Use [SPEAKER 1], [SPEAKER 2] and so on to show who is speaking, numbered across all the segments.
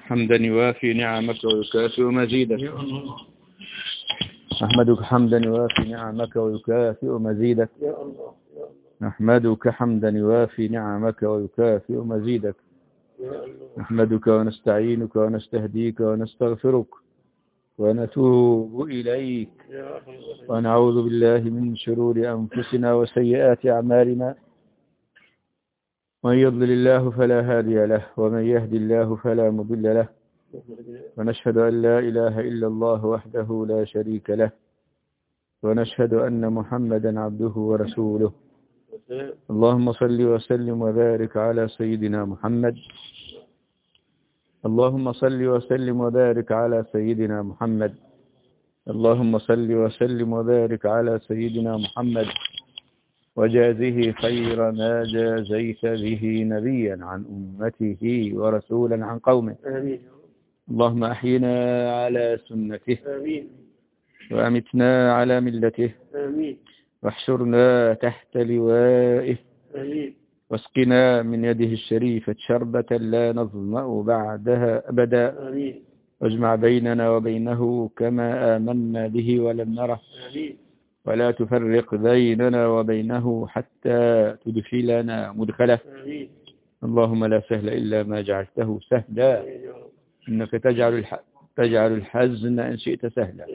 [SPEAKER 1] حمدا يوافي نعمك ويكافئ مزيدك. نحمدك حمدا يوافي نعمك ويكافئ مزيدك. نحمدك حمدا يوافي نعمك ويكافئ مزيدك. نحمدك ونستعينك ونستهديك ونستغفرك ونتوب إليك ونعوذ بالله من شرور أنفسنا وسيئات أعمالنا. من يضلل الله فلا هادي له ومن يهدي الله فلا مضل له. ونشهد أن لا إله إلا الله وحده لا شريك له ونشهد أن محمدا عبده ورسوله. اللهم صل وسلم وبارك على سيدنا محمد. اللهم صل وسلم وبارك على سيدنا محمد. اللهم صل وسلم وبارك على سيدنا محمد وجازه خير ما جازيت به نبيا عن أمته ورسولا عن قومه. اللهم أحينا على سنته وأمتنا على ملته واحشرنا تحت لوائه واسقنا من يده الشريفة شربة لا نظمأ بعدها أبدا. واجمع بيننا وبينه كما آمنا به ولم نره ولا تفرق بيننا وبينه حتى تدخلنا مدخله. اللهم لا سهل إلا ما جعلته سهلا إنك تجعل الحزن إن شئت سهلا.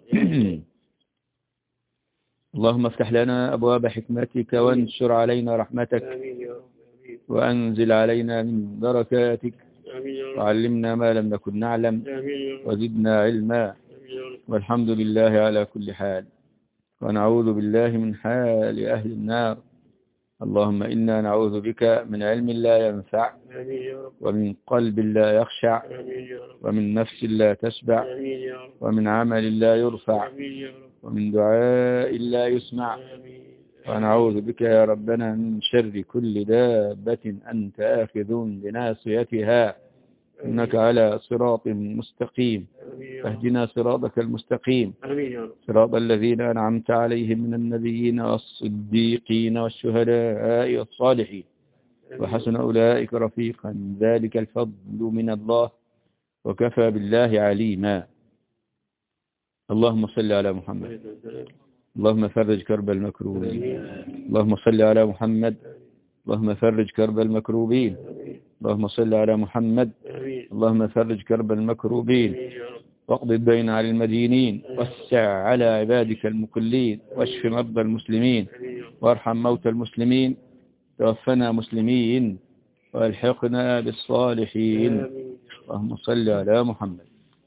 [SPEAKER 1] اللهم افتح لنا أبواب حكمتك وانشر علينا رحمتك وأنزل علينا من بركاتك وعلمنا ما لم نكن نعلم وزدنا علما. والحمد لله على كل حال ونعوذ بالله من حال أهل النار. اللهم إنا نعوذ بك من علم لا ينفع ومن قلب لا يخشع ومن نفس لا تشبع ومن عمل لا يرفع ومن دعاء لا يسمع. ونعوذ بك يا ربنا من شر كل دابة أنت آخذ بناصيتها إنك على صراط مستقيم. فاهدنا صراطك المستقيم صراط الذين أنعمت عليهم من النبيين والصديقين والشهداء والصالحين وحسن أولئك رفيقا ذلك الفضل من الله وكفى بالله عليما. اللهم صل على محمد. اللهم فرج كرب المكروبين. اللهم صل على محمد. اللهم فرج كرب المكروبين. اللهم صل على محمد. اللهم فرج كرب المكروبين واقض الدين على المدينين وسع على عبادك المكلين واشف مرضى المسلمين وارحم موتى المسلمين. توفنا مسلمين والحقنا بالصالحين. اللهم صل على محمد.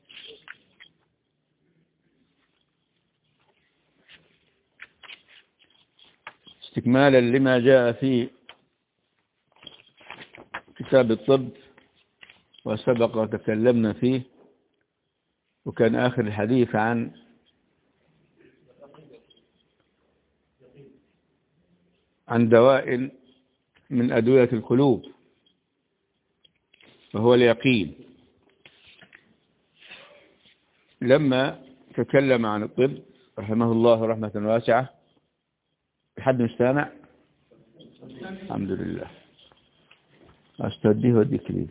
[SPEAKER 1] استكمالا لما جاء في كتاب الطب وسبق وتكلمنا فيه وكان آخر الحديث عن دواء من أدوية القلوب وهو اليقين. لما تكلم عن الطب رحمه الله رحمة واسعة حد مستمع؟ الحمد لله. أستوديه وديكري.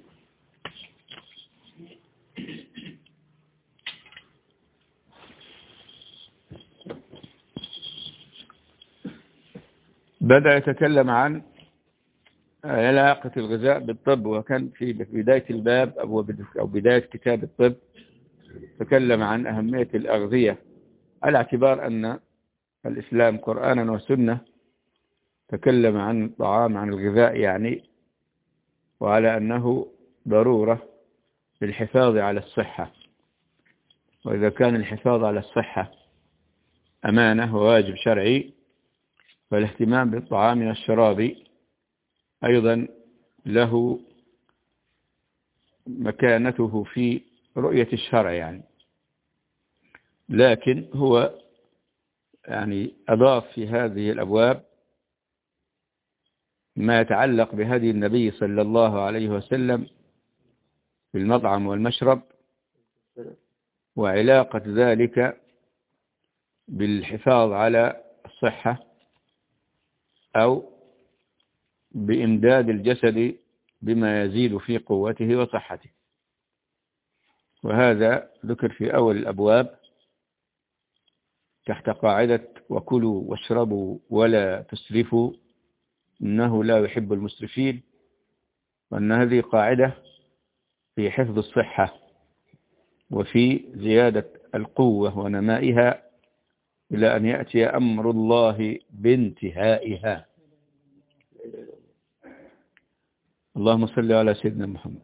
[SPEAKER 1] بدأ يتكلم عن علاقة الغذاء بالطب وكان في بداية الباب أو بداية كتاب الطب تكلم عن أهمية الأغذية على اعتبار أن الإسلام قرآنا وسنة تكلم عن الطعام عن الغذاء يعني وعلى أنه ضرورة للحفاظ على الصحة. وإذا كان الحفاظ على الصحة أمانة وواجب شرعي فالاهتمام بالطعام والشراب أيضا له مكانته في رؤية الشرع يعني. لكن هو يعني أضاف في هذه الأبواب ما يتعلق بهدي النبي صلى الله عليه وسلم في المطعم والمشرب وعلاقة ذلك بالحفاظ على الصحة أو بإمداد الجسد بما يزيد في قوته وصحته. وهذا ذكر في أول الأبواب تحت قاعدة وكلوا واشربوا ولا تسرفوا إنه لا يحب المسرفين، وأن هذه قاعدة في حفظ الصحة وفي زيادة القوة ونمائها إلى أن يأتي أمر الله بانتهائها. اللهم صل على سيدنا محمد.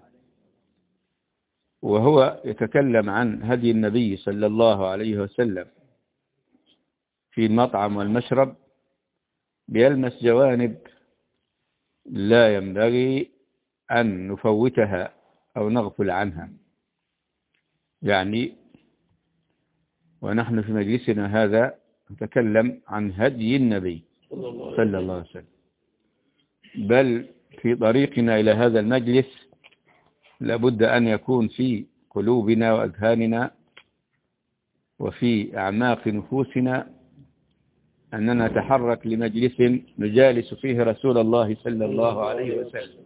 [SPEAKER 1] وهو يتكلم عن هدي النبي صلى الله عليه وسلم في المطعم والمشرب، بيلمس جوانب لا ينبغي أن نفوتها أو نغفل عنها. يعني ونحن في مجلسنا هذا نتكلم عن هدي النبي صلى الله عليه وسلم، بل في طريقنا إلى هذا المجلس لابد أن يكون في قلوبنا وأذهاننا وفي أعماق نفوسنا أننا نتحرك لمجلس نجالس فيه رسول الله صلى الله عليه وسلم،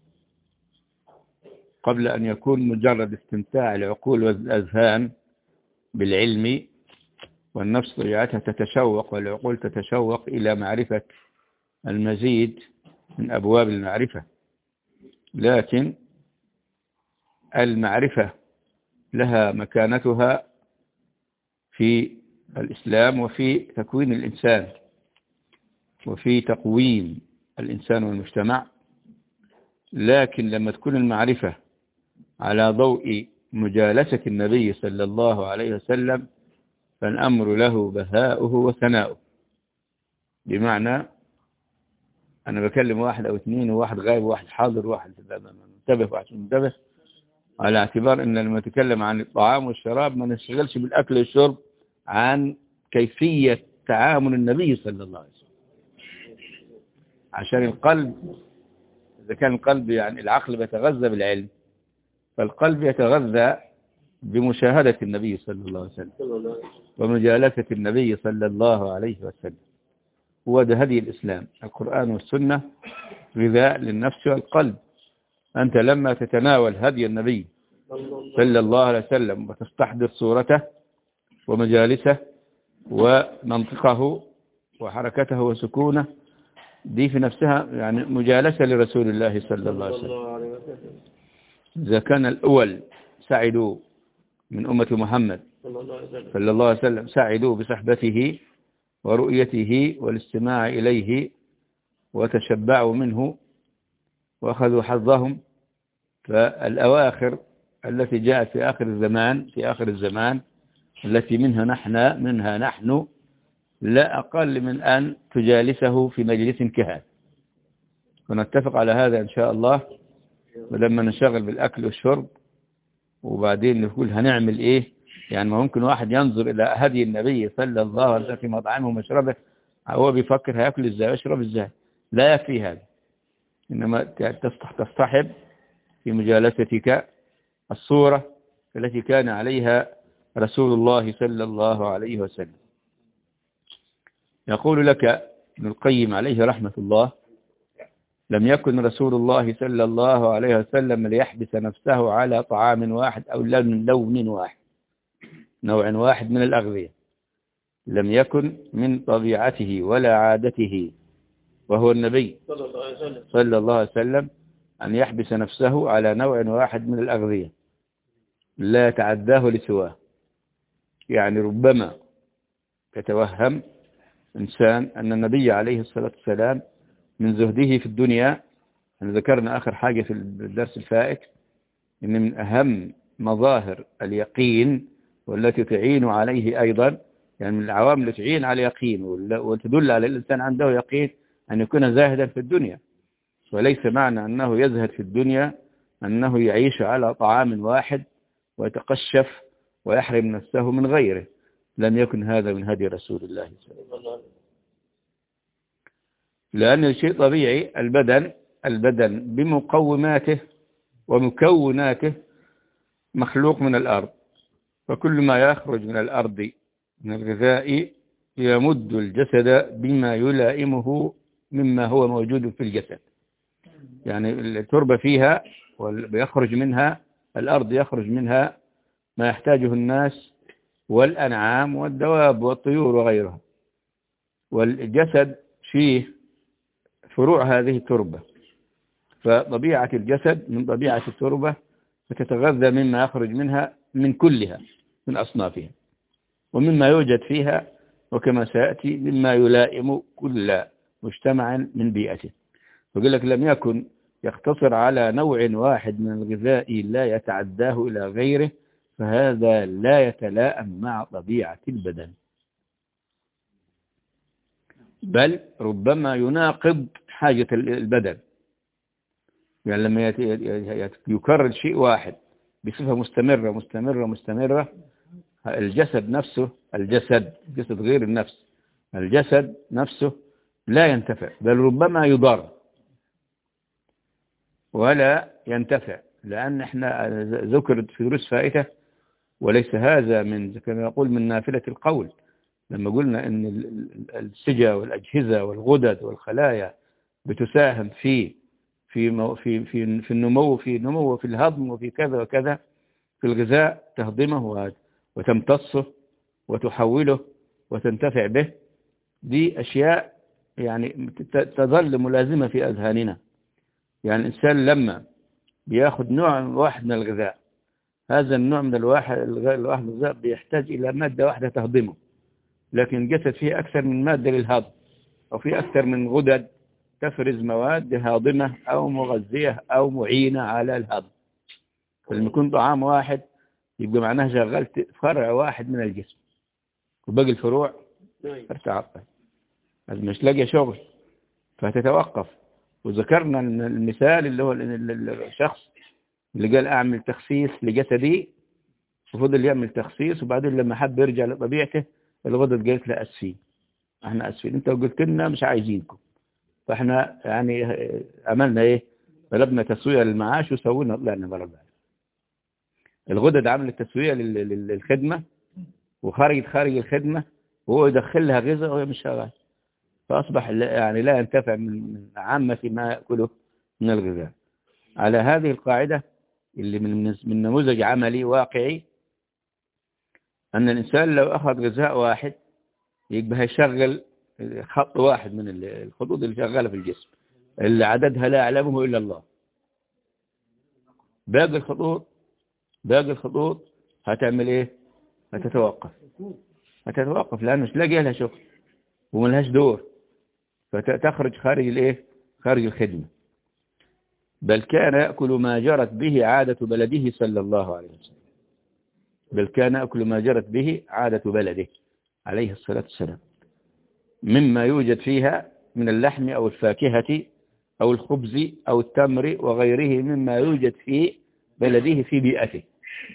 [SPEAKER 1] قبل أن يكون مجرد استمتاع العقول والأذهان بالعلم، والنفس طبيعتها تتشوق والعقول تتشوق إلى معرفة المزيد من أبواب المعرفة. لكن المعرفة لها مكانتها في الإسلام وفي تكوين الإنسان وفي تقويم الإنسان والمجتمع، لكن لما تكون المعرفة على ضوء مجالسة النبي صلى الله عليه وسلم فالأمر له بهاؤه وثناؤه. بمعنى أنا بكلم واحد أو اثنين وواحد غايب وواحد حاضر وواحد منتبه وواحد منتبه، على اعتبار أن لما نتكلم عن الطعام والشراب ما نشتغلش بالأكل والشرب عن كيفية تعامل النبي صلى الله عليه وسلم، عشان القلب إذا كان القلب يعني العقل بيتغذى بالعلم، فالقلب يتغذى بمشاهدة النبي صلى الله عليه وسلم ومجالسة النبي صلى الله عليه وسلم. هو ده هدي الإسلام، القرآن والسنة غذاء للنفس والقلب. أنت لما تتناول هدي النبي صلى الله عليه وسلم وتستحضر صورته ومجالسه ومنطقه وحركته وسكونه، دي في نفسها يعني مجالسة لرسول الله صلى الله عليه وسلم. إذا كان الأول سعدوا من أمة محمد صلى الله عليه وسلم سعدوا بصحبته ورؤيته والاستماع إليه وتشبعوا منه وأخذوا حظهم، فالأواخر التي جاءت في آخر الزمان التي منها نحن لا أقل من أن تجالسه في مجلس كهذا. ونتفق على هذا إن شاء الله، ولما نشغل بالأكل والشرب وبعدين نقول هنعمل إيه. يعني ممكن واحد ينظر إلى هدي النبي صلى الله عليه وسلم في مطعمه ومشربه، هو بيفكر هيأكل إزاي ويشرب إزاي، لا يكفي هذا، إنما تصطحب في مجالستك الصورة التي كان عليها رسول الله صلى الله عليه وسلم. يقول لك ابن القيم عليه رحمة الله: لم يكن رسول الله صلى الله عليه وسلم ليحبس نفسه على طعام واحد أو لون واحد، نوع واحد من الأغذية، لم يكن من طبيعته ولا عادته وهو النبي صلى الله عليه وسلم أن يحبس نفسه على نوع واحد من الأغذية لا يتعداه لسواه. يعني ربما يتوهم إنسان أن النبي عليه الصلاة والسلام من زهده في الدنيا، أنا ذكرنا آخر حاجة في الدرس الفائت إن من أهم مظاهر اليقين والتي تعين عليه أيضا، يعني من العوامل التي تعين على اليقين وتدل على الإنسان عنده يقين أن يكون زاهدا في الدنيا. وليس معنى أنه يزهد في الدنيا أنه يعيش على طعام واحد ويتقشف ويحرم نفسه من غيره، لم يكن هذا من هدي رسول الله صلى الله عليه وسلم. لأن الشيء طبيعي، البدن بمقوماته ومكوناته مخلوق من الأرض، فكل ما يخرج من الأرض من الغذاء يمد الجسد بما يلائمه مما هو موجود في الجسد. يعني التربة فيها ويخرج منها، الأرض يخرج منها ما يحتاجه الناس والأنعام والدواب والطيور وغيرها. والجسد فيه فروع هذه التربة، فطبيعة الجسد من طبيعة التربة فتتغذى مما يخرج منها من كلها من أصنافها ومما يوجد فيها، وكما سيأتي مما يلائم كل مجتمع من بيئته. ويقول لك لم يكن يقتصر على نوع واحد من الغذاء لا يتعداه إلى غيره، فهذا لا يتلائم مع طبيعة البدن، بل ربما يناقض حاجة البدن. يعني لما يكرر شيء واحد بصفة مستمرة مستمرة مستمرة، الجسد نفسه، الجسد غير النفس، الجسد نفسه لا ينتفع، بل ربما يضر ولا ينتفع، لأن احنا ذكرت في دروس فائتة، وليس هذا من كما يقول من نافلة القول، لما قلنا ان السجا والأجهزة والغدد والخلايا بتساهم في النمو، في الهضم وفي كذا وكذا، في الغذاء تهضمه وتمتصه وتحوله وتنتفع به. دي أشياء يعني تظل ملازمة في أذهاننا. يعني الإنسان لما بياخد نوع واحد من الغذاء، هذا النوع من الواحد الغذاء بيحتاج إلى مادة واحدة تهضمه، لكن الجسد فيه أكثر من مادة للهضم، أو فيه أكثر من غدد تفرز مواد هاضمة أو مغذية أو معينة على الهضم. فلما يكون طعام واحد يبقى معناه شغلت فرع واحد من الجسم، وباقي الفروع تتعطل، مش لاقي شغل فتتوقف. وذكرنا المثال اللي هو الشخص اللي قال أعمل تخسيس لجسدي، وفضل يعمل تخسيس، وبعدين لما حب يرجع لطبيعته الغدد قالت له أسفين، احنا أسفين، انت قلت لنا مش عايزينكم. فاحنا يعني عملنا ايه؟ طلبنا تسوية للمعاش وسوينا طلعنا برا بعض. الغدد عملت تسوية للخدمة، وخرجت خارج الخدمة وهو يدخل لها غذاء وهي مش شغال، فأصبح يعني لا ينتفع من عامة ما يأكله من الغذاء. على هذه القاعدة اللي من نموذج عملي واقعي، أن الإنسان لو أخذ غذاء واحد يبقى هيشغل خط واحد من الخطوط اللي شغالة في الجسم اللي عددها لا يعلمه إلا الله. باقي الخطوط هتعمل إيه؟ هتتوقف لأنه مش لاقي لها شغل وملهاش دور، فتخرج خارج الخدمة. بل كان يأكل ما جرت به عادة بلده صلى الله عليه وسلم، عليه الصلاة والسلام، مما يوجد فيها من اللحم أو الفاكهة أو الخبز أو التمر وغيره مما يوجد في بلده في بيئته.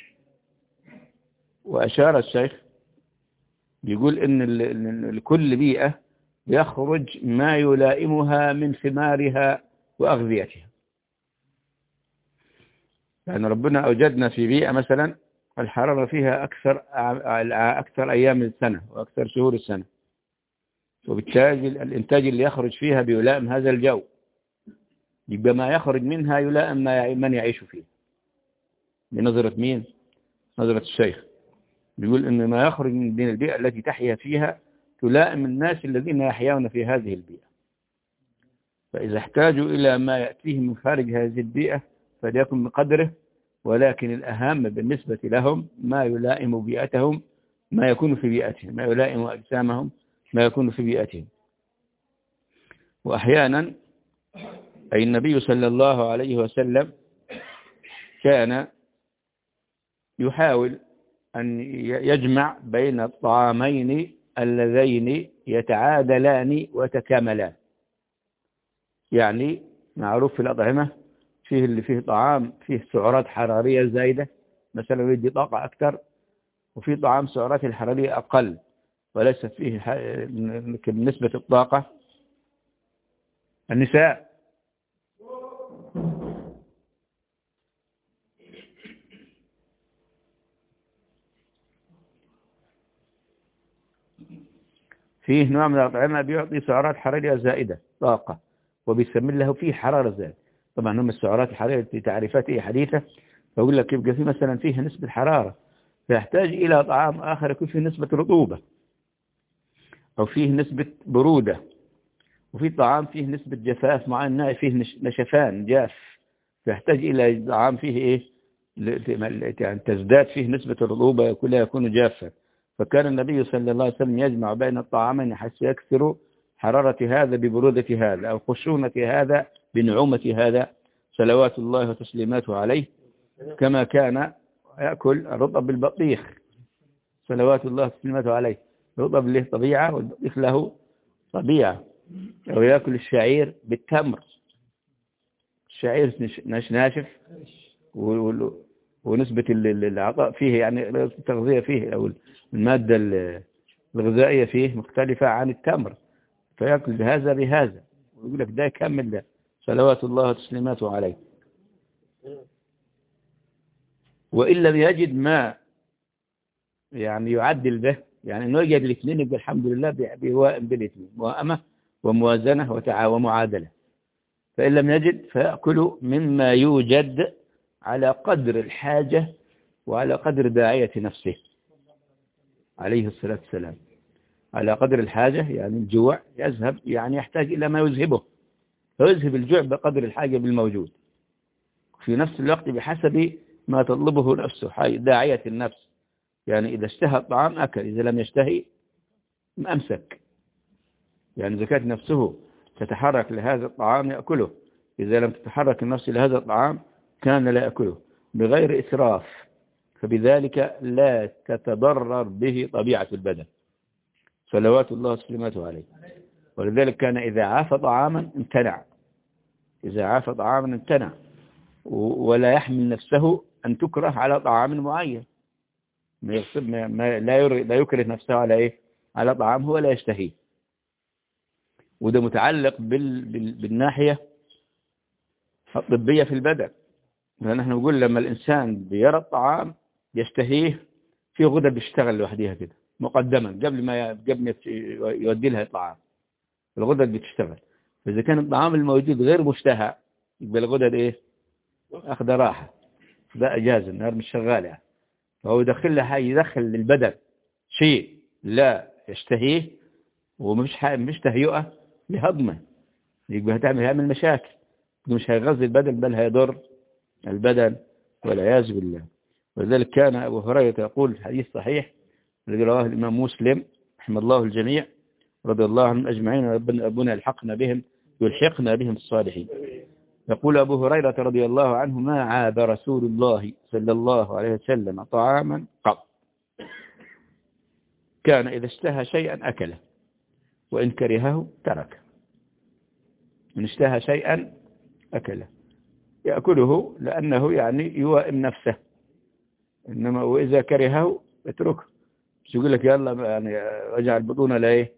[SPEAKER 1] وأشار الشيخ يقول إن لكل بيئة يخرج ما يلائمها من ثمارها وأغذيتها. يعني ربنا أوجدنا في بيئة مثلا الحرارة فيها أكثر أيام السنة وأكثر شهور السنة، وبالتالي الإنتاج اللي يخرج فيها بيلائم هذا الجو، يبقى ما يخرج منها يلائم من يعيش فيه. بنظرة مين؟ نظرة الشيخ. بيقول إن ما يخرج من البيئة التي تحيا فيها تلائم الناس الذين يحيون في هذه البيئة، فإذا احتاجوا إلى ما يأتيهم من خارج هذه البيئة فليكن بقدره، ولكن الأهم بالنسبة لهم ما يلائم بيئتهم، ما يكون في بيئتهم، ما يلائم أجسامهم، ما يكون في بيئتهم. وأحيانا أي النبي صلى الله عليه وسلم كان يحاول أن يجمع بين الطعامين اللذين يتعادلان وتكاملان. يعني معروف في الأطعمة فيه اللي فيه طعام فيه سعرات حرارية زايدة مثلا يدي طاقة أكثر، وفي طعام سعرات الحرارية أقل وليس فيه نسبة الطاقة. النساء فيه نوع من الأطعمة بيعطي سعرات حرارية زائدة طاقة، وبيسمي له فيه حرارة زائدة. طبعا هم السعرات الحرارية في تعريفات حديثة، فأقول لك يبقى فيه مثلا فيه نسبة حرارة فيحتاج إلى طعام آخر يكون فيه نسبة رطوبة أو فيه نسبة برودة، وفي طعام فيه نسبة جفاف معينة، فيه نشفان جاف، فيحتاج إلى طعام فيه إيه يعني تزداد فيه نسبة الرطوبة كلها يكون جافا. فكان النبي صلى الله عليه وسلم يجمع بين الطعامين حتى يكثر حرارة هذا ببرودة هذا، أو خشونة هذا بنعومة هذا، صلوات الله وتسليماته عليه، كما كان يأكل الرطب بالبطيخ صلوات الله وتسليماته عليه. الرطب له طبيعة والبطيخ له طبيعة. أو يأكل الشعير بالتمر، الشعير ناشف ونسبة العطاء فيه يعني التغذية فيه أو المادة الغذائية فيه مختلفة عن التمر، فيأكل بهذا بهذا، ويقول لك ده يكمل ده صلوات الله وتسليماته عليه. وإن لم يجد ما يعني يعدل به، يعني انه يجد الاثنين يبقى الحمد لله بيوائم بالاثنين، موائمة وموازنة ومعادلة. فإن لم يجد فيأكل مما يوجد على قدر الحاجة وعلى قدر داعية نفسه عليه الصلاة والسلام. على قدر الحاجة يعني الجوع يذهب، يعني يحتاج إلى ما يذهبه، فيذهب الجوع بقدر الحاجة بالموجود، في نفس الوقت بحسب ما تطلبه نفسه داعية النفس. يعني إذا اشتهى الطعام أكل، إذا لم يشتهي أمسك. يعني إذا كانت نفسه تتحرك لهذا الطعام يأكله، إذا لم تتحرك النفس لهذا الطعام كان لا يأكله بغير إسراف، فبذلك لا تتضرر به طبيعة البدن صلوات الله وسلامته عليه. ولذلك كان إذا عاف طعاما امتنع، إذا عاف طعاما امتنع، ولا يحمل نفسه أن تكره على طعام معين، لا يكره نفسه على إيه؟ على طعام هو لا يشتهيه. وده متعلق بالناحية الطبية في البدن، لأن احنا نقول لما الإنسان بيرى الطعام يشتهيه، في غدد بتشتغل لوحديها كده مقدما قبل ما يودي لها الطعام، الغدد بتشتغل. فإذا كان الطعام الموجود غير مشتهى يبقى الغدد إيه؟ أخذ راحة، ده إجازة، النهار مش شغالة. فهو يدخل للبدن شيء لا يشتهيه مش تهيئة لهضمه، يبقى هتعمل مشاكل، مش هيغذي البدن بل هيضر البدن والعياذ بالله. ولذلك كان أبو هريرة يقول في الحديث الصحيح الذي رواه الإمام مسلم رحمه الله الجميع رضي الله عنهم أجمعين، ربنا يلحقنا بهم الصالحين. يقول أبو هريرة رضي الله عنه: ما عاب رسول الله صلى الله عليه وسلم طعاما قط، كان إذا اشتهى شيئا أكله وإن كرهه تركه. إن اشتهى شيئا أكله، يأكله لأنه يعني يوائم نفسه، إنما وإذا كرهه اتركه. مش يقول لك يلا يعني وجع البطونة لإيه؟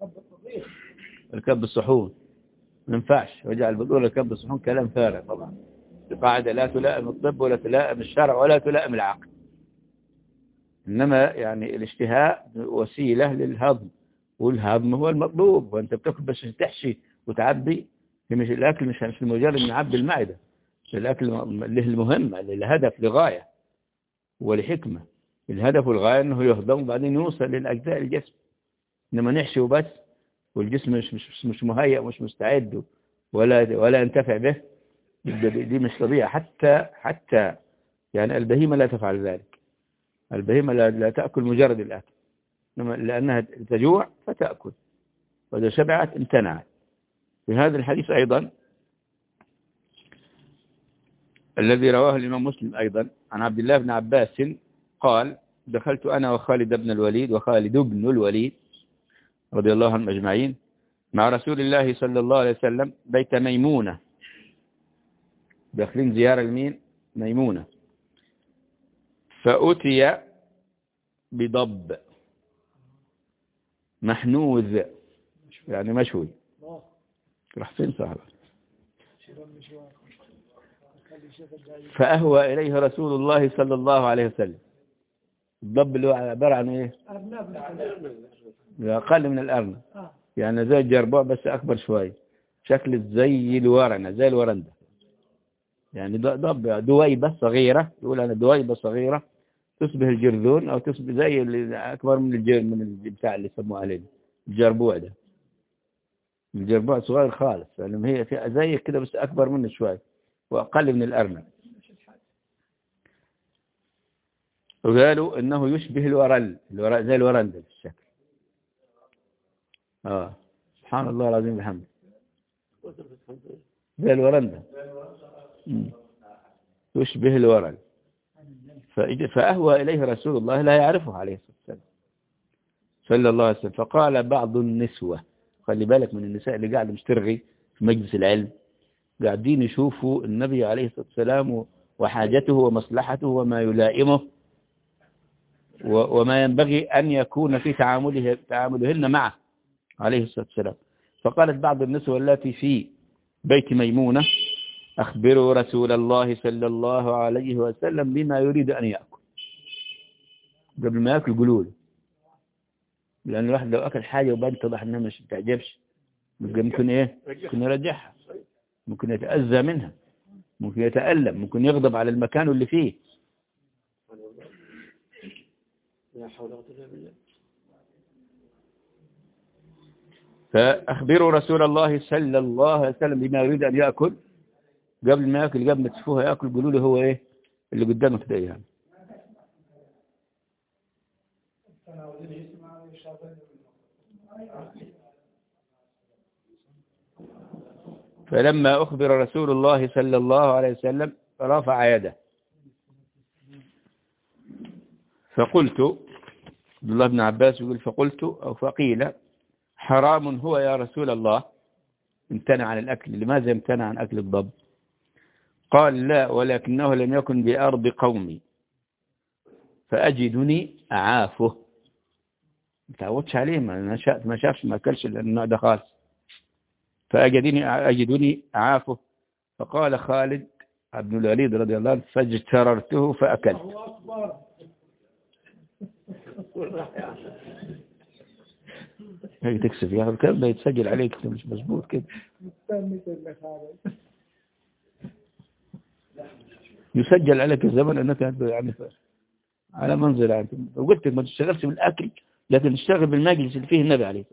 [SPEAKER 1] الكب الصحون، ما ينفعش وجع البطونة الكب الصحون، كلام فارغ طبعا. القاعدة لا تلائم الطب ولا تلائم الشرع ولا تلائم العقل، إنما يعني الاشتهاء وسيلة للهضم، والهضم هو المطلوب. وأنت بتاكل بس تحشي وتعبي، مش الأكل مش المجرد نعبي المعدة، الأكل له المهم، الهدف لغاية ولحكمة. الهدف والغاية أنه يهضم وبعدين يوصل للأجزاء الجسم. إنما نحشي وبس والجسم مش مهيأ مش مستعد ولا ينتفع به، دي مش طبيعة. حتى يعني البهيمة لا تفعل ذلك. البهيمة لا تأكل مجرد الأكل، لأنها تجوع فتأكل، وإذا شبعت امتنعت. في هذا الحديث أيضا الذي رواه الإمام مسلم أيضا عن عبد الله بن عباس قال: دخلت أنا وخالد بن الوليد رضي الله عنهم أجمعين مع رسول الله صلى الله عليه وسلم بيت ميمونة، داخلين زيارة لمين؟ ميمونة. فأتي بضب محنوذ، يعني مشوي. راح فين صاحبه؟ فأهوى إليه رسول الله صلى الله عليه وسلم. الضب اللي هو عبارة عن إيه؟ أقل من الأرنب، يعني زي الجربوع بس أكبر شوي، شكل زي الورندة. يعني ضب دويبة صغيرة، يقول أنا دويبة صغيرة تشبه الجرذون أو تشبه زي اللي أكبر من البتاع اللي يسموه عليه الجربوع ده. الجربوع صغير خالص، لأن هي زي كده بس أكبر منه شوي وأقل من الأرنب. وقالوا إنه يشبه الورل زي الورل ده بالشكل. سبحان الله العظيم بحمده، زي الورل ده يشبه الورل. فأهوى إليه رسول الله لا يعرفه عليه الصلاة والسلام صلى الله عليه وسلم. فقال بعض النسوة، خلي بالك من النساء اللي قاعد مشترغي في مجلس العلم، قاعدين يشوفوا النبي عليه الصلاة والسلام وحاجته ومصلحته وما يلائمه وما ينبغي أن يكون في تعاملهن معه عليه الصلاة والسلام. فقالت بعض النسوة التي في بيت ميمونة: أخبروا رسول الله صلى الله عليه وسلم بما يريد أن يأكل. قبل ما يأكل قولوا له، لأن الواحد لو أكل حاجة وبعد تضح أنها مش تعجبش ممكن ممكن يرجعها، ممكن يتأذى منها، ممكن يتألم، ممكن يغضب على المكان اللي فيه. فأخبروا رسول الله صلى الله عليه وسلم بما يريد أن يأكل. قبل ما يأكل، قبل ما تشوفوها يأكل، قولوا له هو اللي قدامك ده يعني. فلما أخبر رسول الله صلى الله عليه وسلم رفع يده، فقلت، عبد الله بن عباس يقول فقلت أو فقيل: حرام هو يا رسول الله؟ امتنع عن الأكل. لماذا امتنع عن أكل الضب؟ قال: لا، ولكنه لم يكن بأرض قومي فأجدني أعافه. ما تعودش عليه، ما شافش، ما أكلش النوع ده خالص، فأجدني أعافه. فقال خالد بن الوليد رضي الله عنه: فاجتررته فأكلت. هي تكسب يا أخي، الكلام ده يتسجل عليك، انت مش مظبوط كده. يسجل عليك الزمن انك يعني على منزل يعني. وقلت ما تشتغلش بالاكل، لكن تشتغل بالمجلس اللي فيه النبي عليه.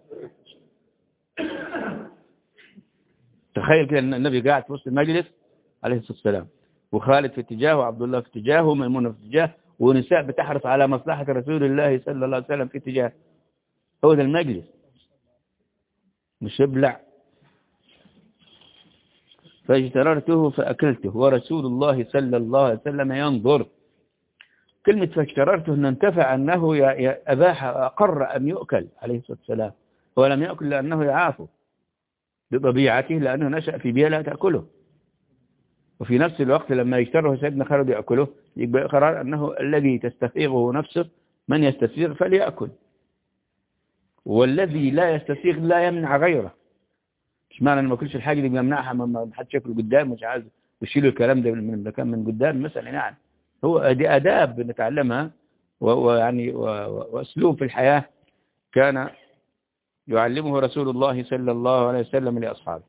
[SPEAKER 1] تخيل كده ان النبي قاعد في وسط المجلس عليه الصلاه والسلام، وخالد في اتجاه، وعبد الله في اتجاه، وميمونه في اتجاه، ونساء بتحرص على مصلحه رسول الله صلى الله عليه وسلم في اتجاه. هو ده المجلس، مش يبلع. فاجتررته فأكلته ورسول الله صلى الله عليه وسلم ينظر. كلمة فاجتررته أن انتفع أنه أباح أقر أن يؤكل عليه الصلاة والسلام، ولم يأكل لأنه يعافه بطبيعته، لأنه نشأ في بيئة لا تأكله. وفي نفس الوقت لما يجتره سيدنا خالد يأكله، يبقى قرار أنه الذي تستفيغه نفسه من يستفيغ فليأكل، والذي لا يستفيغ لا يمنع غيره. مش معنى أن ما كلش الحاجة اللي بيمنعها ما حدش ياكل قدام، مش عايز يشيلوا الكلام ده من مكان من قدام مثلا يعني. هو دي آداب بنتعلمها، ويعني وأسلوب في الحياة كان يعلمه رسول الله صلى الله عليه وسلم لأصحابه.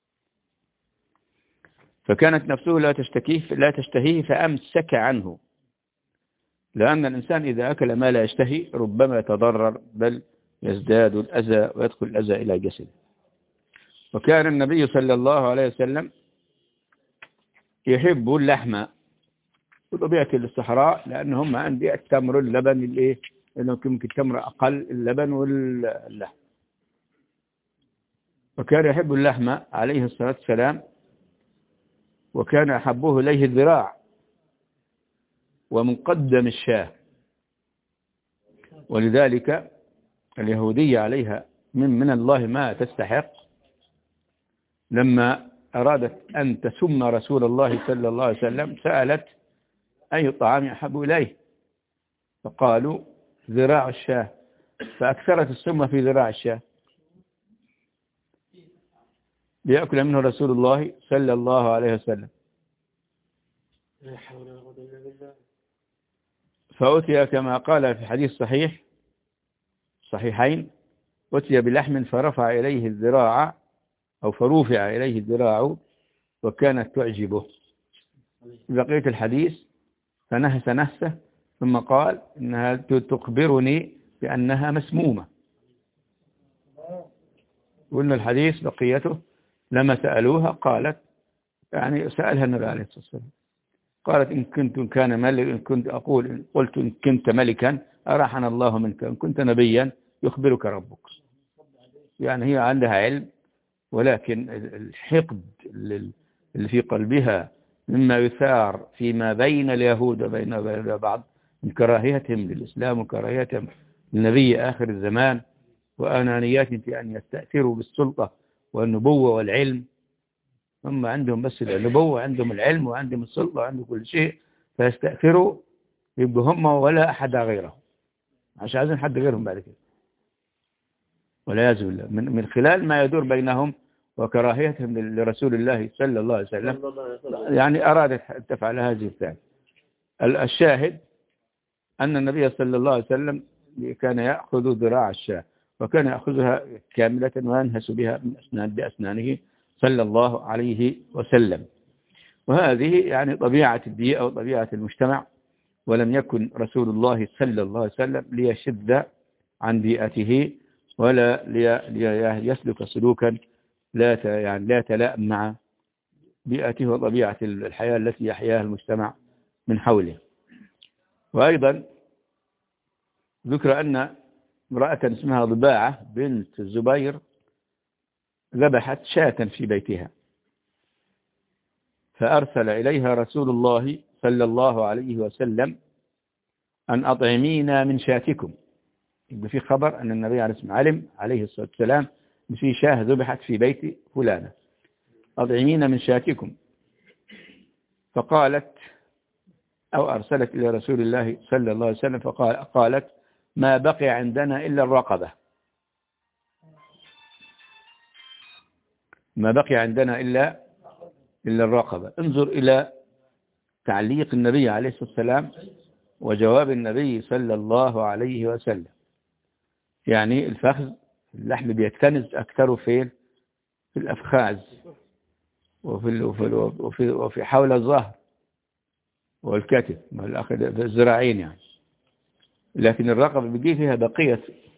[SPEAKER 1] فكانت نفسه لا تشتهيه فأمسك عنه، لأن الإنسان إذا أكل ما لا يشتهي ربما يتضرر، بل يزداد الأذى ويدخل الأذى إلى جسده. وكان النبي صلى الله عليه وسلم يحب اللحم بطبيعة الصحراء، لأنهم عندي التمر اللبن لأنه يمكن التمر أقل اللبن واللحم. وكان يحب اللحم عليه الصلاة والسلام، وكان أحبه إليه الذراع ومقدم الشاه. ولذلك اليهودية عليها من الله ما تستحق، لما أرادت أن تسم رسول الله صلى الله عليه وسلم سألت: أي الطعام أحب إليه؟ فقالوا: ذراع الشاه، فأكثرت السم في ذراع الشاه ليأكل منه رسول الله صلى الله عليه وسلم. فأتي كما قال في حديث صحيحين: أتي بلحم فرفع إليه الذراع أو فرفع إليه الذراع وكانت تعجبه. بقية الحديث: فنهس نهسه ثم قال إنها تخبرني بأنها مسمومة. وإن الحديث بقيته لما سألوها قالت، يعني سألها النبي عليه الصلاة والسلام، قالت إن كنت أقول إن قلت إن كنت ملكا أراحنا الله منك، إن كنت نبيا يخبرك ربك. يعني هي عندها علم، ولكن الحقد اللي في قلبها مما يثار فيما بين اليهود وبين بعض من كراهيتهم للإسلام وكراهيتهم للنبي آخر الزمان، وأنانيات في أن يستأثروا بالسلطة والنبوة والعلم. هم عندهم بس النبوة، عندهم العلم وعندهم السلطة وعندهم كل شيء، فيستأثروا يبقوا هم ولا أحد غيرهم، عشان عايزين حد غيرهم بعد كده، والعياذ بالله، من خلال ما يدور بينهم وكراهيتهم لرسول الله صلى الله عليه وسلم. يعني أرادت أن تفعل هذه الفعل. الشاهد أن النبي صلى الله عليه وسلم كان يأخذ ذراع الشاة، وكان يأخذها كاملة وينهس بها بأسنانه صلى الله عليه وسلم. وهذه يعني طبيعة البيئة وطبيعة المجتمع، ولم يكن رسول الله صلى الله عليه وسلم ليشذ عن بيئته ولا ليسلك سلوكا لا تلائم مع بيئته وطبيعة الحياة التي يحياها المجتمع من حوله. وأيضا ذكر أن امرأة اسمها ضباعة بنت الزبير ذبحت شاة في بيتها، فأرسل إليها رسول الله صلى الله عليه وسلم أن أطعمينا من شاتكم. يبقى في خبر أن النبي عليه الصلاة والسلام في شاة ذبحت في بيت فلانة، أطعمينا من شاتكم. فقالت أو أرسلت إلى رسول الله صلى الله عليه وسلم فقالت ما بقي عندنا إلا الرقبة، ما بقي عندنا إلا الرقبة. انظر إلى تعليق النبي عليه الصلاة والسلام وجواب النبي صلى الله عليه وسلم. يعني الفخذ اللحم بيتكنز أكثر في الأفخاذ وفي حول الظهر والكتف في الذراعين يعني. لكن الرقبة بيجي فيها بقية،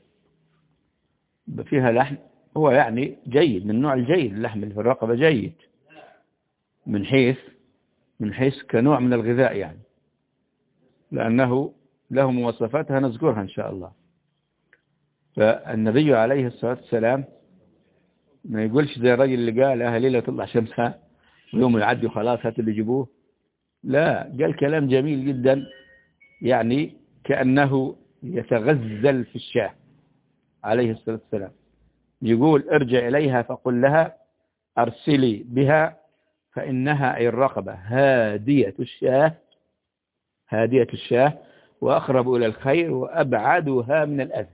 [SPEAKER 1] فيها لحم هو يعني جيد، من نوع الجيد، اللحم اللي في الرقبة جيد من حيث كنوع من الغذاء يعني، لأنه له مواصفاتها نذكرها إن شاء الله. فالنبي عليه الصلاة والسلام ما يقولش زي الرجل اللي قال ليلة تطلع شمسها ويوم يعدي خلاص هاتوا اللي يجيبوه. لا، قال كلام جميل جدا، يعني كأنه يتغزل في الشاه عليه الصلاة والسلام. يقول ارجع إليها فقل لها أرسلي بها فإنها أي الرقبة هادية الشاه وأقرب إلى الخير وأبعدها من الأذى.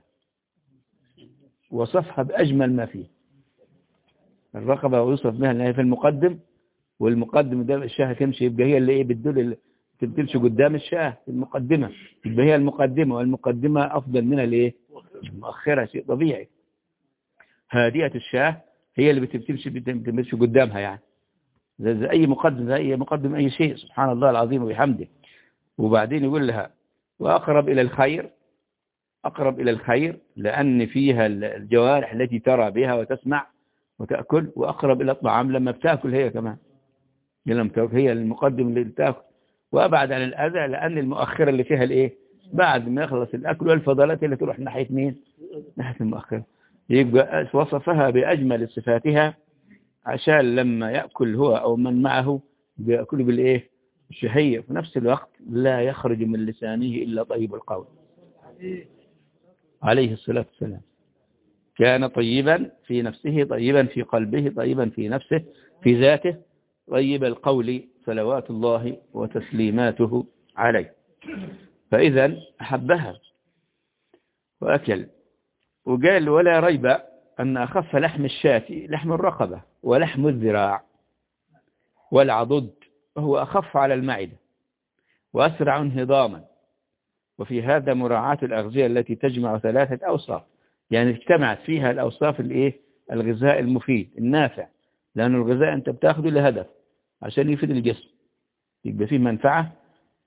[SPEAKER 1] وصفها بأجمل ما فيه. الرقبة ويوصف بها أنها في المقدم، والمقدم ده الشاه تمشي، يبقى هي اللي بتدل تمشي قدام الشاه في المقدمة، يبقى هي المقدمة، والمقدمة أفضل من المؤخرة، شيء طبيعي. هادية الشاه هي اللي بتمشي قدامها يعني، زي أي مقدم أي شيء، سبحان الله العظيم وبحمده. وبعدين يقول لها وأقرب إلى الخير لأن فيها الجوارح التي ترى بها وتسمع وتأكل، وأقرب إلى الطعام لما بتأكل هي كمان، لما بتأكل هي المقدم اللي بتأكل، وأبعد عن الأذى لأن المؤخرة اللي فيها بعد ما يخلص الأكل والفضلات اللي تروح ناحية مين؟ ناحية المؤخرة. يبقى وصفها بأجمل صفاتها عشان لما يأكل هو أو من معه بيأكل الشهية، في نفس الوقت لا يخرج من لسانه إلا طيب القول عليه الصلاة والسلام. كان طيبا في نفسه، طيبا في قلبه، طيبا في نفسه، في ذاته، طيب القول صلوات الله وتسليماته عليه. فإذا أحبها وأكل. وقال ولا ريب أن أخف لحم الشاة لحم الرقبة ولحم الذراع والعضد، وهو أخف على المعدة وأسرع انهضاما. وفي هذا مراعاة الأغذية التي تجمع 3 أوصاف، يعني اجتمعت فيها الأوصاف الغذاء المفيد النافع، لأن الغذاء أنت بتاخده لهدف عشان يفيد الجسم، يبقى فيه منفعة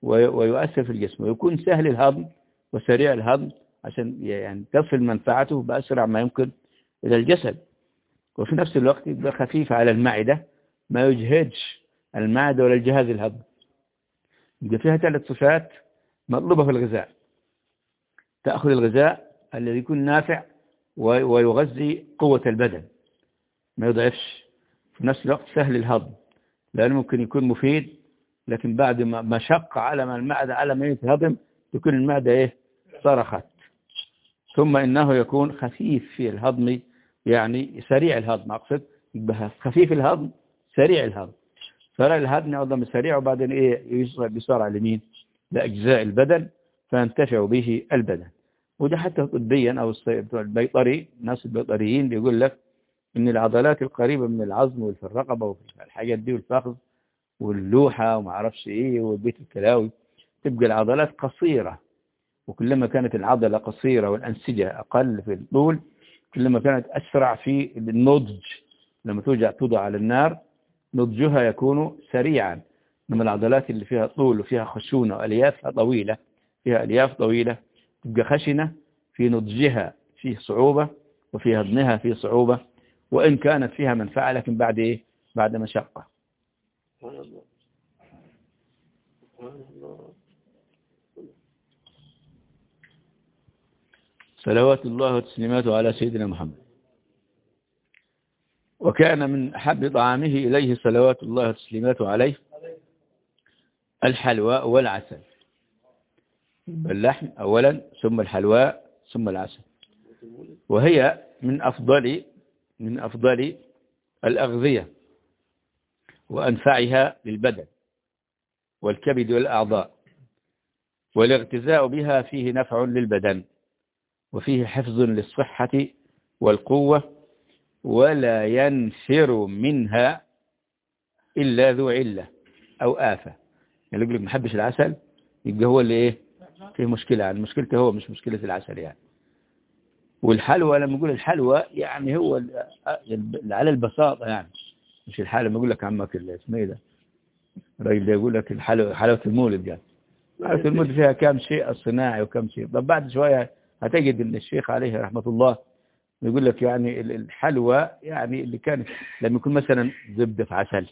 [SPEAKER 1] ويؤثر في الجسم، ويكون سهل الهضم وسريع الهضم عشان يعني تصل منفعته بأسرع ما يمكن إلى الجسد. وفي نفس الوقت يبقى خفيف على المعدة، ما يجهدش المعدة ولا الجهاز الهضمي. يبقى فيها 3 صفات مطلوبة في الغذاء. تأخذ الغذاء الذي يكون نافع ويغذي قوة البدن، ما يضعفش، في نفس الوقت سهل الهضم، لأنه ممكن يكون مفيد لكن بعد ما مشق على ما المعدة على ما يتهضم تكون المعدة صرخت. ثم إنه يكون خفيف في الهضم، يعني سريع الهضم، أقصد يبقى خفيف الهضم سريع الهضم. سريع الهضم يهضم سريع، وبعدين يوصل بسرعة لمين؟ لأجزاء البدن فينتفع به البدن. وده حتى طبيا أو البيطري، الناس البيطريين بيقول لك إن العضلات القريبة من العظم وفي الرقبة وفي الحاجات دي والفخذ واللوحة وما عرفش والبيت الكلاوي تبقى العضلات قصيرة، وكلما كانت العضلة قصيرة والأنسجة أقل في الطول كلما كانت أسرع في النضج. لما توضع على النار نضجها يكون سريعا. إنما العضلات اللي فيها طول وفيها خشونة وألياف طويلة، فيها ألياف طويلة تبقى خشنة في نضجها، فيه صعوبة، وفي هضمها فيه صعوبة، وإن كانت فيها منفعة لكن بعد بعد مشقة. صلوات الله وتسليماته على سيدنا محمد. وكان من أحب طعامه إليه صلوات الله وتسليماته عليه الحلواء والعسل. اللحم أولا ثم الحلواء ثم العسل، وهي من أفضل الأغذية وأنفعها للبدن والكبد والأعضاء، والاغتذاء بها فيه نفع للبدن وفيه حفظ للصحة والقوة، ولا ينفر منها إلا ذو علة أو آفة. يعني يقول لك ما حبش العسل يبقى هو اللي فيه مشكلة، يعني مشكلته هو مش مشكلة العسل يعني. والحلوى لما يقول الحلوى يعني هو على البساطة، يعني مش الحلوى لما يقول لك عمك اسمه ايه ده الراجل ده يقول لك حلاوة المولد، يعني حلاوة المولد فيها كم شيء صناعي وكم شيء. طب بعد شوية هتجد ان الشيخ عليه رحمة الله يقول لك يعني الحلوى يعني اللي كان لما يكون مثلا زبدة في عسل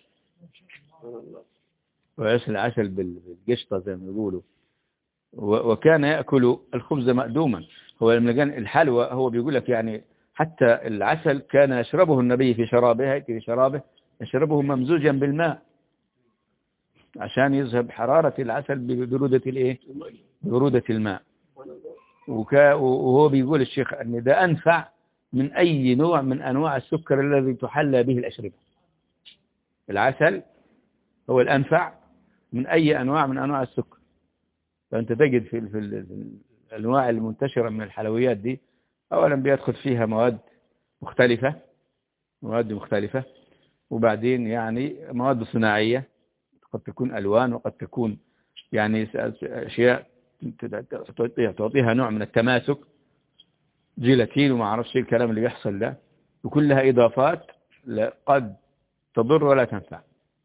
[SPEAKER 1] ويصل العسل بالقشطة زي ما يقولوا، وكان يأكل الخبز مأدوما. هو لما كان الحلوى هو بيقول لك يعني حتى العسل كان يشربه النبي في شرابه يشربه ممزوجا بالماء عشان يذهب حرارة العسل ببرودة الماء. وهو بيقول الشيخ أن ده أنفع من أي نوع من أنواع السكر الذي تحلى به الأشربة. العسل هو الأنفع من أي أنواع من أنواع السكر. فأنت تجد في الأنواع المنتشرة من الحلويات دي أولا بيدخل فيها مواد مختلفة، وبعدين يعني مواد صناعية قد تكون ألوان، وقد تكون يعني أشياء تعطيها نوع من التماسك، جيلاتين وما أعرفش الكلام اللي بيحصل ده، وكلها إضافات قد تضر ولا تنفع.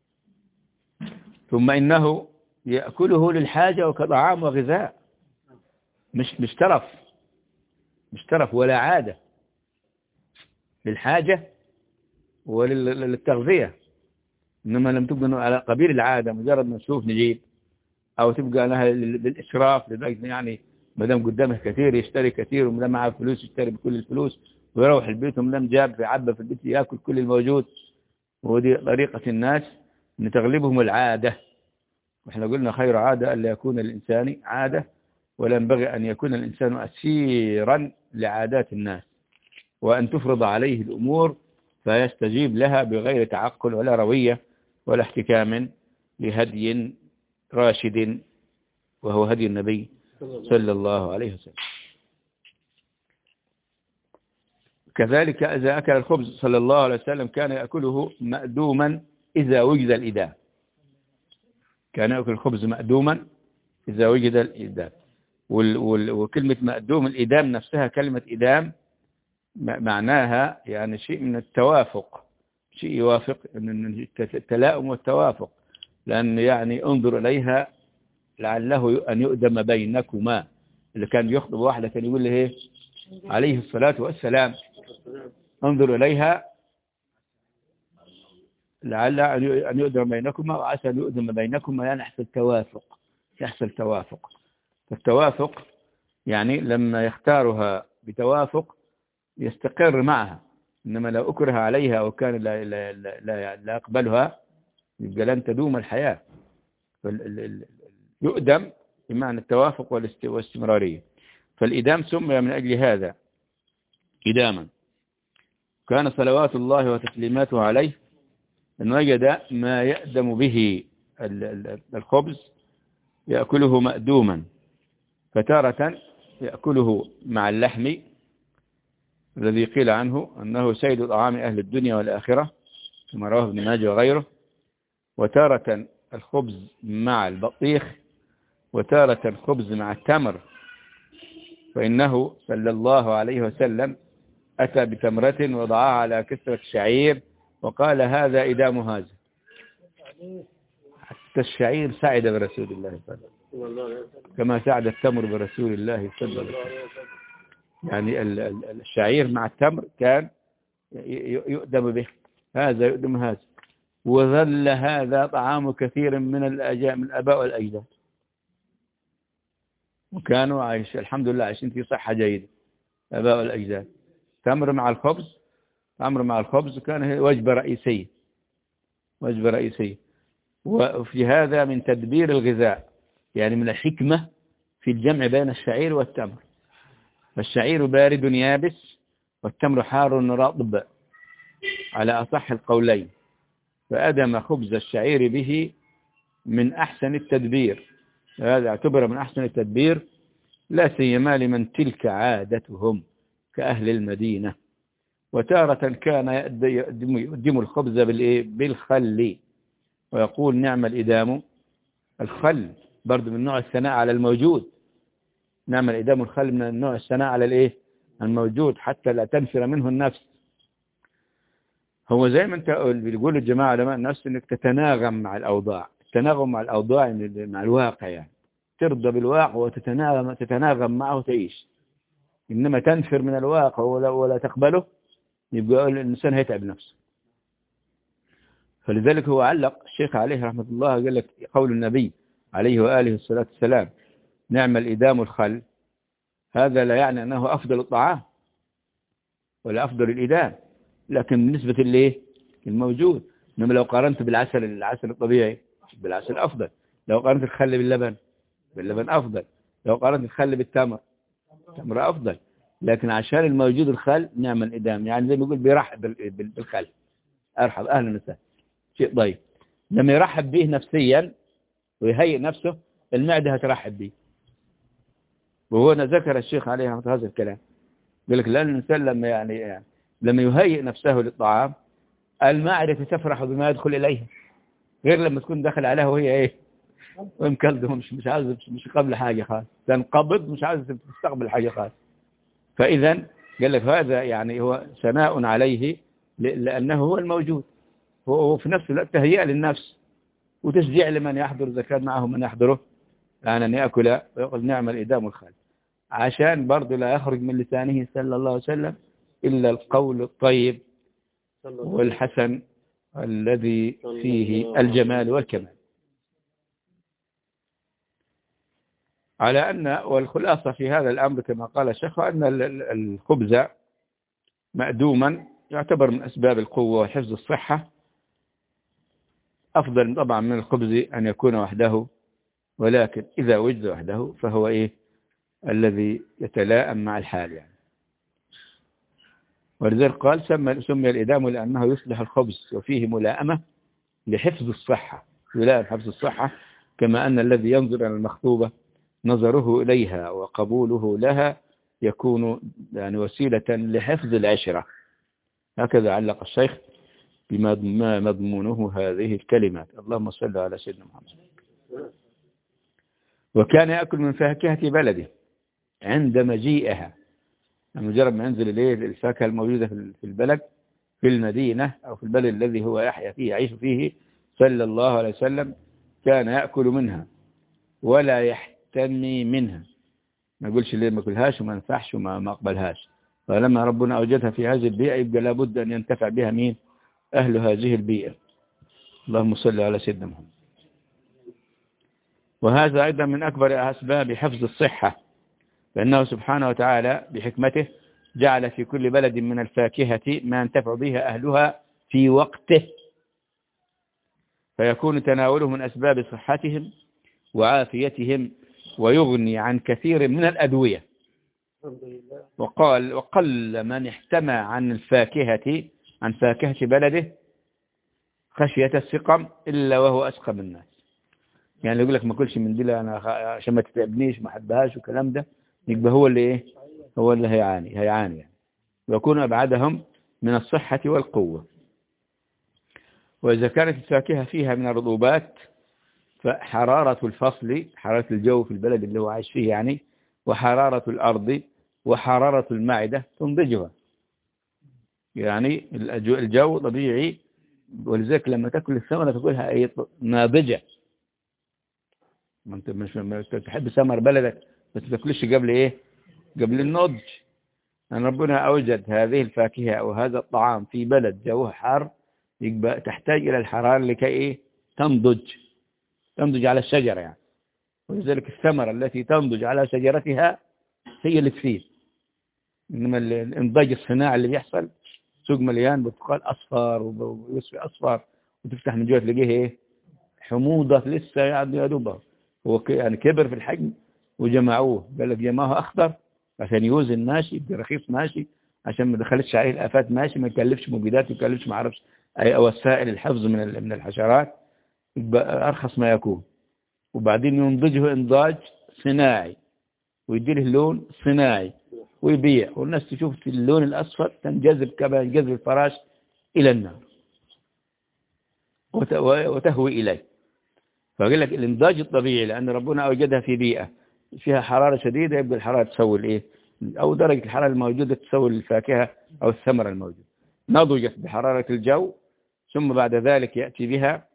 [SPEAKER 1] ثم إنه يأكله للحاجة وكطعام وغذاء، مش ترف ولا عادة، للحاجة وللتغذية. إنما لم تبقى على قبيل العادة مجرد ما نشوف نجيب، أو تبقى لها للإسراف لدرجة يعني ما دام قدامه كثير يشتري كثير، وما دام معه فلوس يشتري بكل الفلوس، ويروح البيت وما دام جاب في عبة في البيت يأكل كل الموجود. ودي طريقة الناس أن تغلبهم العادة. وإحنا قلنا خير عادة ألا يكون الإنسان عادة، ولا ينبغي أن يكون الإنسان أسيرا لعادات الناس، وأن تفرض عليه الأمور فيستجيب لها بغير تعقل ولا روية ولا احتكام لهدي راشد، وهو هدي النبي صلى الله عليه وسلم. كذلك إذا أكل الخبز صلى الله عليه وسلم كان يأكله مأدوما إذا وجد الإدام. كان يأكل الخبز مأدوما إذا وجد الإدام. وكلمة مأدوم الإدام نفسها كلمة إدام معناها يعني شيء من التوافق، شيء يوافق التلاؤم والتوافق، لأن يعني انظر إليها لعله أن يؤدم بينكما. اللي كان يخطب واحدة كان يقول له إيه عليه الصلاة والسلام انظر إليها لعل أن يؤدم بينكما وعسى أن يؤدم بينكما، يعني يحصل توافق. فالتوافق يعني لما يختارها بتوافق يستقر معها، إنما لو أكره عليها أو كان لا يقبلها يبقى لن تدوم الحياة. يؤدم بمعنى التوافق والاستمرارية. فالإدام سمي من أجل هذا إداما. كان صلوات الله وتسليماته عليه أن وجد ما يأدم به الخبز يأكله مأدوما، فتارة يأكله مع اللحم الذي قيل عنه أنه سيد طعام أهل الدنيا والآخرة كما رواه ابن ماجه وغيره، وتارة الخبز مع البطيخ، وتارة الخبز مع التمر، فإنه صلى الله عليه وسلم أتى بتمرة وضعها على كسرة شعير وقال هذا إدام هذا. حتى الشعير سعد برسول الله صلى الله عليه وسلم كما سعد التمر برسول الله صلى الله عليه وسلم. يعني الشعير مع التمر كان يؤدم به، هذا يؤدم هذا. وظل هذا طعام كثير من الآباء والأجداد، وكانوا عايش الحمد لله عايشين في صحة جيدة الآباء والأجداد. تمر مع الخبز كان وجبة رئيسية. وفي هذا من تدبير الغذاء، يعني من الحكمة في الجمع بين الشعير والتمر. فالشعير بارد يابس والتمر حار رطب على أصح القولين، فأدم خبز الشعير به من أحسن التدبير. هذا اعتبر من أحسن التدبير، لا سيما لمن تلك عادتهم كأهل المدينة. وتارة كان يقدم الخبز بالخل، ويقول نعم الإدام الخل، برضو من نوع الثناء على الموجود. نعم الإدام الخل من النوع الثناء على الموجود حتى لا تنفر منه النفس. هو زي ما انت بيقول الجماعة علماء النفس انك تتناغم مع الأوضاع، التناغم مع الأوضاع مع الواقع، يعني ترضى بالواقع وتتناغم معه تعيش. إنما تنفر من الواقع ولا تقبله يبقى الإنسان هيتعب نفسه. فلذلك هو علق الشيخ عليه رحمة الله قال لك قول النبي عليه وآله الصلاة والسلام نعم الإدام الخل، هذا لا يعني أنه أفضل الطعام ولا أفضل الإدام، لكن بالنسبة الموجود. إنما لو قارنت العسل الطبيعي بالعسل أفضل، لو قارنت الخل باللبن أفضل، لو قارنت الخل بالتمر أفضل. لكن عشان الموجود الخل نعم الإدام، يعني زي ما يقول بيرحب بالخل، أرحب أهلا وسهلا، شيء ضيف. لما يرحب به نفسيا ويهيئ نفسه المعدة هترحب به. وهو ذكر الشيخ عليه رحمة هذا الكلام، يقول لك لأن الإنسان لما يهيئ نفسه للطعام المعدة تفرح بما يدخل إليها، غير لما تكون داخل عليها وهي ومكلده مش عايز، مش قبل حاجة خالص، تنقبض مش عايز تستقبل حاجة خالص. فإذا قال لك هذا يعني هو ثناء عليه لأنه هو الموجود، هو في نفس الوقت تهيئة للنفس وتشجيع لمن يحضر زكاة معه من يحضره، يعني أن يأكل ويقول نعم الإدام الخال، عشان برضه لا يخرج من لسانه صلى الله عليه وسلم إلا القول الطيب والحسن الذي فيه الجمال والكمال. على أن والخلاصة في هذا الأمر كما قال الشيخ أن الخبز مأدوما يعتبر من أسباب القوة وحفظ الصحة، أفضل طبعا من الخبز أن يكون وحده، ولكن إذا وجد وحده فهو الذي يتلائم مع الحال يعني. ولذلك قال سمي الإدام لأنه يصلح الخبز وفيه ملائمة لحفظ الصحة، يلائم حفظ الصحة، كما أن الذي ينظر إلى المخطوبة نظره إليها وقبوله لها يكون يعني وسيلة لحفظ العشرة. هكذا علق الشيخ بما مضمونه هذه الكلمات. اللهم صل على سيدنا محمد. وكان يأكل من فاكهة بلده عند مجيئها، مجرد ما ينزل الفاكهة الموجودة في البلد في المدينة أو في البلد الذي هو يحيا فيه يعيش فيه صلى الله عليه وسلم كان يأكل منها. ولا يحتمي منها، ما يقولش ليه ما كلهاش وما ينفعش وما أقبلهاش. فلما ربنا أوجدها في هذه البيئة يبقى لابد أن ينتفع بها مين؟ أهل هذه البيئة. اللهم صل على سيدنا محمد. وهذا أيضا من أكبر أسباب حفظ الصحة، لأنه سبحانه وتعالى بحكمته جعل في كل بلد من الفاكهة ما ينتفع بها أهلها في وقته، فيكون تناوله من أسباب صحتهم وعافيتهم، ويغني عن كثير من الأدوية. وقل من احتمى عن فاكهة بلده خشية السقم إلا وهو أسقم الناس. يعني يقول لك ما كلش من دي أنا عشان ما تتعبنيش ما أحبهاش والكلام ده، يبقى هو اللي إيه؟ هو اللي هيعاني يعني، ويكون أبعدهم من الصحة والقوة. وإذا كانت الفاكهة فيها من الرطوبات فحرارة الفصل، حرارة الجو في البلد اللي هو عايش فيه يعني، وحرارة الأرض وحرارة المعدة تنضجها. يعني الجو طبيعي، ولذلك لما تأكل الثمرة تأكلها أي ناضجة. ما انت مش تحب ثمر بلدك بس تأكلش قبل إيه؟ قبل النضج. أن ربنا أوجد هذه الفاكهة أو هذا الطعام في بلد جوه حار، يبقى تحتاج إلى الحرارة لكي إيه؟ تنضج على الشجرة يعني. ولذلك الثمرة التي تنضج على شجرتها هي اللي تفيد. إنما الإنضاج الصناعي اللي بيحصل سوق مليان برتقال أصفر ويصفي أصفر، وتفتح من جوه تلاقيه إيه؟ حموضة لسه يعني يا دوبها. هو يعني كبر في الحجم وجمعوه، قال لك جمعوه أخضر عشان يوزن ماشي برخيص ماشي، عشان ما دخلتش عليه الآفات ماشي، ما يكلفش مبيدات، ما يكلفش ما اعرفش أي وسائل الحفظ من الحشرات، يبقى أرخص ما يكون. وبعدين ينضجه إنضاج صناعي ويديله لون صناعي ويبيع، والناس تشوف في اللون الأصفر تنجذب كما ينجذب الفراش إلى النار وتهوي إليه. فقال لك الإنضاج الطبيعي لأن ربنا أوجدها في بيئة فيها حرارة شديدة، يبقى الحرارة تسوي الإيه؟ أو درجة الحرارة الموجودة تسوي الفاكهة أو الثمرة الموجودة. نضجت بحرارة الجو، ثم بعد ذلك يأتي بها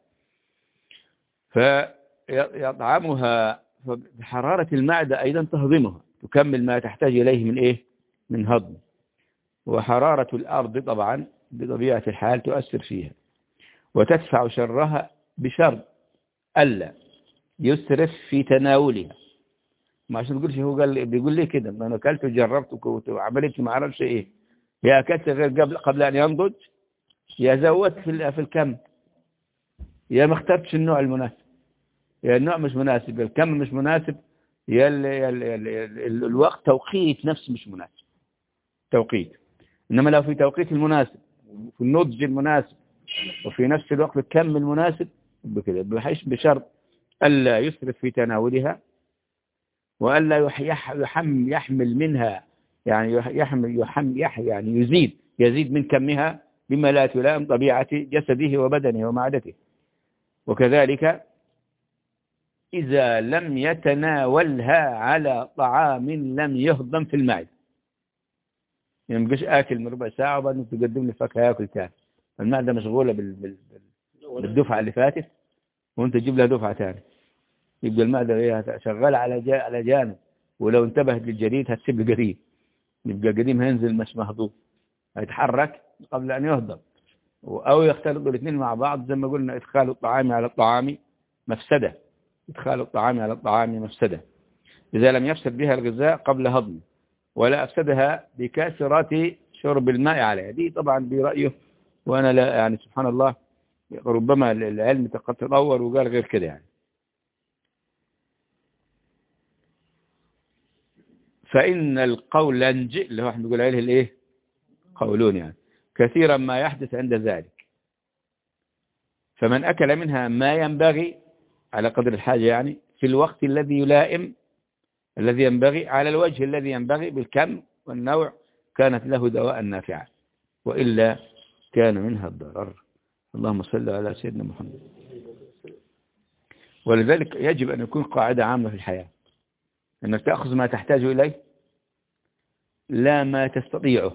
[SPEAKER 1] فيطعمها بحرارة المعدة أيضا تهضمها، تكمل ما تحتاج إليه من إيه؟ من هضم. وحرارة الأرض طبعا بطبيعة الحال تؤثر فيها وتدفع شرها بشرط ألا يسرف في تناولها. ما عشان تقولش هو بيقول لي كده، ما أنا أكلت وجربت وعملت ما أعرفش إيه، يا أكلت غير قبل أن ينضج، يا زودت في الكم، يا ما اخترتش النوع المناسب، يا النوع مش مناسب، الكم مش مناسب، يا الوقت توقيت نفسه مش مناسب توقيت. إنما لو في توقيت المناسب وفي النضج المناسب وفي نفس الوقت الكم المناسب بكده، بحيث بشرط ألا يسرف في تناولها، وألا يحمل منها يعني يعني يزيد من كمها بما لا تلائم طبيعة جسده وبدنه ومعدته. وكذلك إذا لم يتناولها على طعام لم يهضم في المعدة، يعني مبقاش آكل من ربع ساعة وبعدين تقدم لي فاكهة ياكل تاني، المعدة مشغولة بالدفعة اللي فاتت وانت تجيب لها دفعة تاني، يبقى المعدة هي شغالة على جانب، ولو انتبهت للجديد هتسيب القديم، يبقى القديم هينزل مش مهضوم، هيتحرك قبل أن يهضم. أو يختلطوا الاثنين مع بعض، زي ما قلنا إدخال الطعام على الطعام مفسدة، إدخال الطعام على الطعام مفسدة إذا لم يفسد بها الغذاء قبل هضمه، ولا أفسدها بكثرة شرب الماء عليها. دي طبعا برأيه، وأنا لا يعني سبحان الله ربما العلم تطور وقال غير كده يعني. فإن القولنج اللي هو احنا بنقول عليه الايه؟ قولون يعني، كثيرا ما يحدث عند ذلك، فمن أكل منها ما ينبغي على قدر الحاجة يعني في الوقت الذي يلائم الذي ينبغي على الوجه الذي ينبغي بالكم والنوع كانت له دواء نافعا، وإلا كان منها الضرر. اللهم صل على سيدنا محمد. ولذلك يجب أن يكون قاعدة عامة في الحياة، أنك تأخذ ما تحتاج إليه لا ما تستطيعه.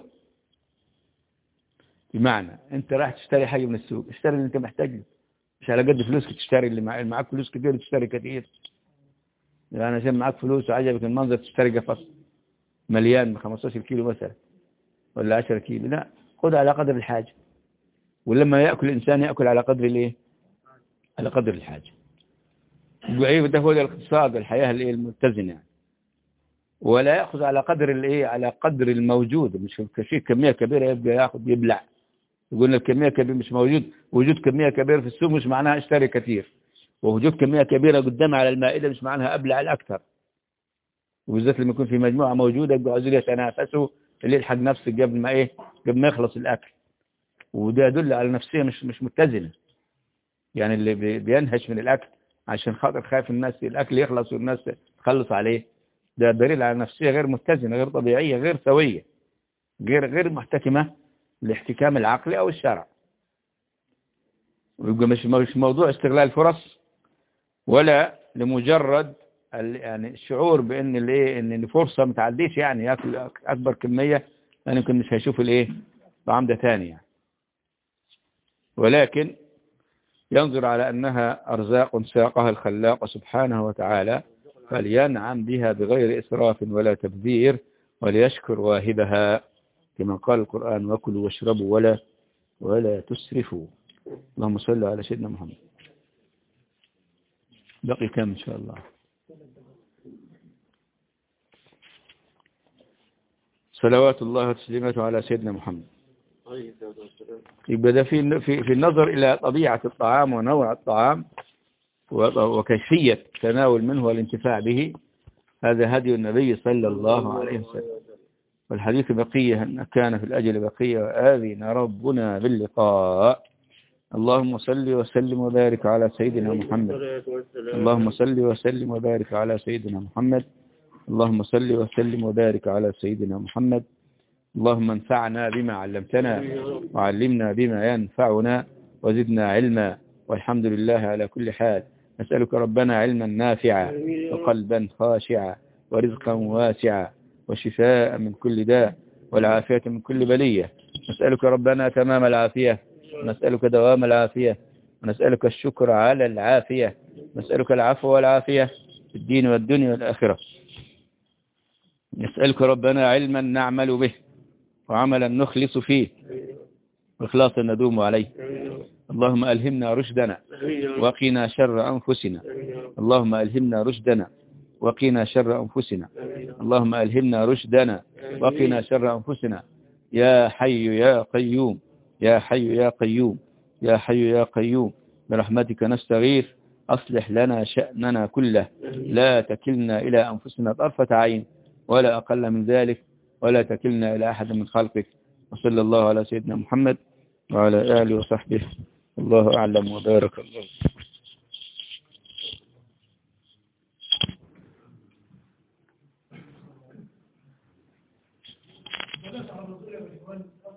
[SPEAKER 1] بمعنى أنت راح تشتري حاجة من السوق، اشتري اللي أنت محتاج له، مش على قد فلوسك تشتري اللي معك فلوس كثير تشتري كثير. يعني عشان معاك فلوس وعجبك المنظر تشتري قفص مليان ب 15 كيلو مثلا ولا 10 كيلو، لا، خذ على قدر الحاجة. ولما يأكل الإنسان يأكل على قدر الايه؟ على قدر الحاجة. ده هو الاقتصاد، الحياة المتزنة يعني. ولا يأخذ على قدر الايه؟ على قدر الموجود، مش كشيء كمية كبيرة يبقى ياخذ يبلع. يقول لك كمية كبيرة مش موجود، وجود كمية كبيرة في السوق مش معناها اشتري كثير، ووجود كمية كبيرة قدام على المائدة مش معناها أبلع الأكثر. وبالذات لما يكون في مجموعة موجودة يبقوا عايزين يتنافسوا اللي يلحق نفسه قبل ما ايه؟ قبل ما يخلص الأكل. وده يدل على نفسية مش متزنة. يعني اللي بينهش من الأكل عشان خاطر خايف الناس الأكل يخلص والناس تخلص عليه، ده دليل على نفسية غير متزنة، غير طبيعية، غير سوية، غير محتكمة لاحتكام العقل أو الشرع. ويبقى مش موضوع استغلال فرص، ولا لمجرد يعني الشعور بأن الايه ان فرصة ما تعديش يعني ياكل أكبر كمية، يعني يمكن مش هيشوف الايه طعام ده ثاني يعني. ولكن ينظر على أنها أرزاق ساقها الخلاق سبحانه وتعالى، فلينعم بها بغير إسراف ولا تبذير، وليشكر واهبها كما قال القرآن: وكلوا واشربوا ولا تسرفوا. اللهم صل على سيدنا محمد. بقي كم إن شاء الله؟ صلوات الله وتسليماته على سيدنا محمد. يبقى ده في النظر إلى طبيعة الطعام ونوع الطعام وكيفية التناول منه والانتفاع به، هذا هدي النبي صلى الله عليه وسلم. والحديث بقية أن كان في الأجل بقية وآذن ربنا باللقاء. اللهم صل وسلم وبارك على سيدنا محمد. اللهم صل وسلم وبارك على سيدنا محمد. اللهم صل وسلم وبارك على سيدنا محمد. اللهم انفعنا بما علمتنا وعلمنا بما ينفعنا وزدنا علما، والحمد لله على كل حال. نسألك ربنا علما نافعا وقلبا خاشعا ورزقا واسعا وشفاء من كل داء والعافية من كل بلية. نسألك ربنا تمام العافية، ونسألك دوام العافية، ونسألك الشكر على العافية، نسألك العفو والعافية في الدين والدنيا والآخرة. نسألك ربنا علما نعمل به وعملا نخلص فيه وإخلاصا ندوم عليه. اللهم ألهمنا رشدنا وقنا شر أنفسنا. اللهم ألهمنا رشدنا وقنا شر أنفسنا. اللهم ألهمنا رشدنا وقنا شر أنفسنا. يا حي يا قيوم، يا حي يا قيوم، يا حي يا قيوم، برحمتك نستغيث. أصلح لنا شأننا كله، لا تكلنا إلى أنفسنا طرفة عين ولا أقل من ذلك، ولا تكلنا إلى أحد من خلقك. وصلى الله على سيدنا محمد وعلى آله وصحبه. الله أعلم وبارك الله.